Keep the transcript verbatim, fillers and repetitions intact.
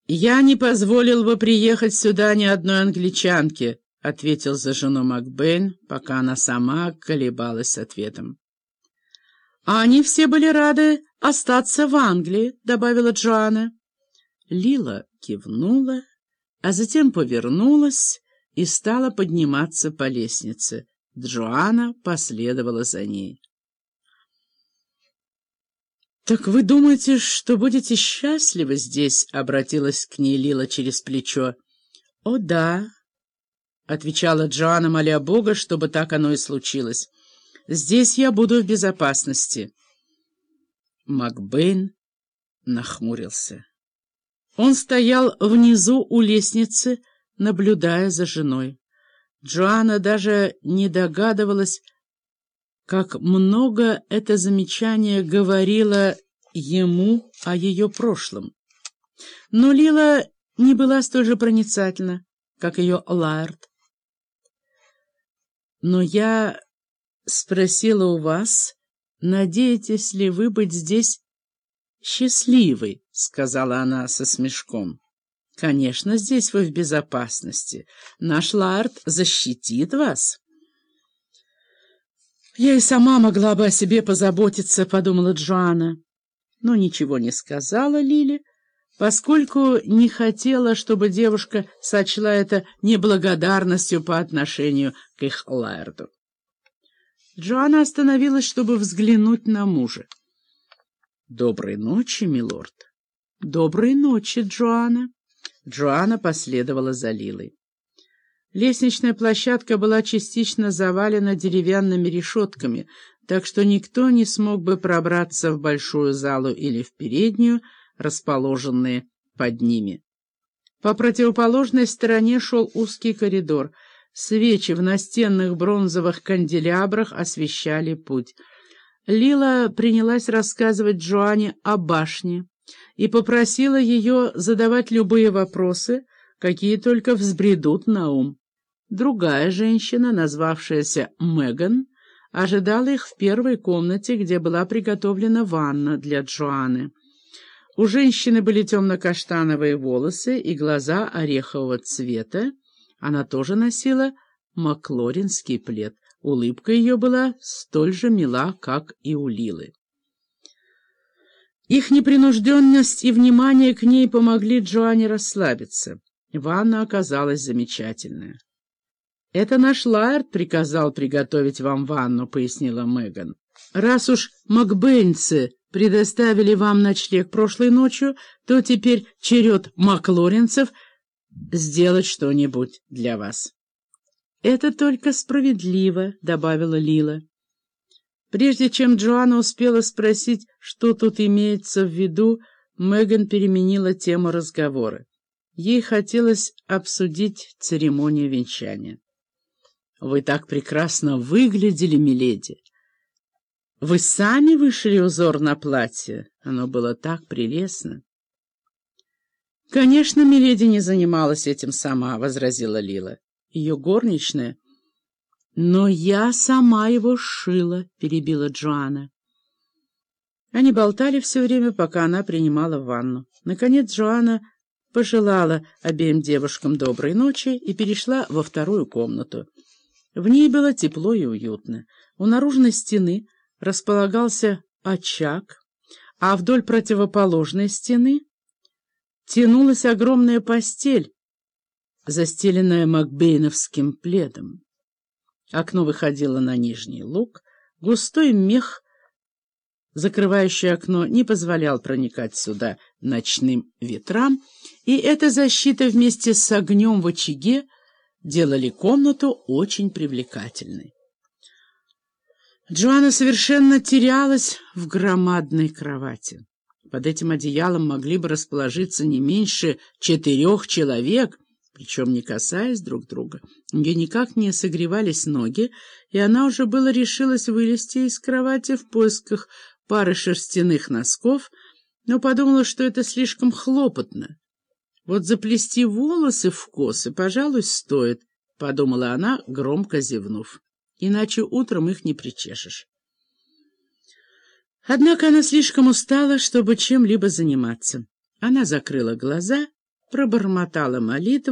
«Я не позволил бы приехать сюда ни одной англичанке», — ответил за жену Макбейн, пока она сама колебалась с ответом. «А они все были рады остаться в Англии», — добавила Джоанна. Лила кивнула, а затем повернулась и стала подниматься по лестнице. Джоанна последовала за ней. «Так вы думаете, что будете счастливы здесь?» — обратилась к ней Лила через плечо. «О, да», — отвечала Джоанна, моля Бога, чтобы так оно и случилось. «Здесь я буду в безопасности». Макбейн нахмурился. Он стоял внизу у лестницы, наблюдая за женой. Джоанна даже не догадывалась, как много это замечание говорило ему о ее прошлом. Но Лила не была столь же проницательна, как ее Лаэрт. «Но я спросила у вас, надеетесь ли вы быть здесь счастливой?» — сказала она со смешком. «Конечно, здесь вы в безопасности. Наш Лаэрт защитит вас». «Я и сама могла бы о себе позаботиться», — подумала Джоанна, но ничего не сказала Лиле, поскольку не хотела, чтобы девушка сочла это неблагодарностью по отношению к их Лаэрту. Джоанна остановилась, чтобы взглянуть на мужа. «Доброй ночи, милорд». «Доброй ночи, Джоанна». Джоанна последовала за Лилой. Лестничная площадка была частично завалена деревянными решетками, так что никто не смог бы пробраться в большую залу или в переднюю, расположенные под ними. По противоположной стороне шел узкий коридор. Свечи в настенных бронзовых канделябрах освещали путь. Лила принялась рассказывать Джоанне о башне и попросила ее задавать любые вопросы, какие только взбредут на ум. Другая женщина, назвавшаяся Меган, ожидала их в первой комнате, где была приготовлена ванна для Джоанны. У женщины были темно-каштановые волосы и глаза орехового цвета. Она тоже носила маклоринский плед. Улыбка ее была столь же мила, как и у Лилы. Их непринужденность и внимание к ней помогли Джоанне расслабиться. Ванна оказалась замечательная. «Это наш Лаэрт приказал приготовить вам ванну», — пояснила Меган. «Раз уж макбейнцы предоставили вам ночлег прошлой ночью, то теперь черед маклоринцев сделать что-нибудь для вас». «Это только справедливо», — добавила Лила. Прежде чем Джоанна успела спросить, что тут имеется в виду, Меган переменила тему разговора. Ей хотелось обсудить церемонию венчания. «Вы так прекрасно выглядели, миледи! Вы сами вышили узор на платье? Оно было так прелестно!» «Конечно, миледи не занималась этим сама», — возразила Лила. «Ее горничная...» «Но я сама его сшила», — перебила Джоанна. Они болтали все время, пока она принимала ванну. Наконец Джоанна пожелала обеим девушкам доброй ночи и перешла во вторую комнату. В ней было тепло и уютно. У наружной стены располагался очаг, а вдоль противоположной стены тянулась огромная постель, застеленная макбейновским пледом. Окно выходило на нижний луг, густой мех, закрывающий окно, не позволял проникать сюда ночным ветрам, и эта защита вместе с огнем в очаге делали комнату очень привлекательной. Джоанна совершенно терялась в громадной кровати. Под этим одеялом могли бы расположиться не меньше четырех человек, причем не касаясь друг друга. У нее никак не согревались ноги, и она уже было решилась вылезти из кровати в поисках пары шерстяных носков, но подумала, что это слишком хлопотно. «Вот заплести волосы в косы, пожалуй, стоит», — подумала она, громко зевнув. «Иначе утром их не причешешь». Однако она слишком устала, чтобы чем-либо заниматься. Она закрыла глаза пробормотала молитву,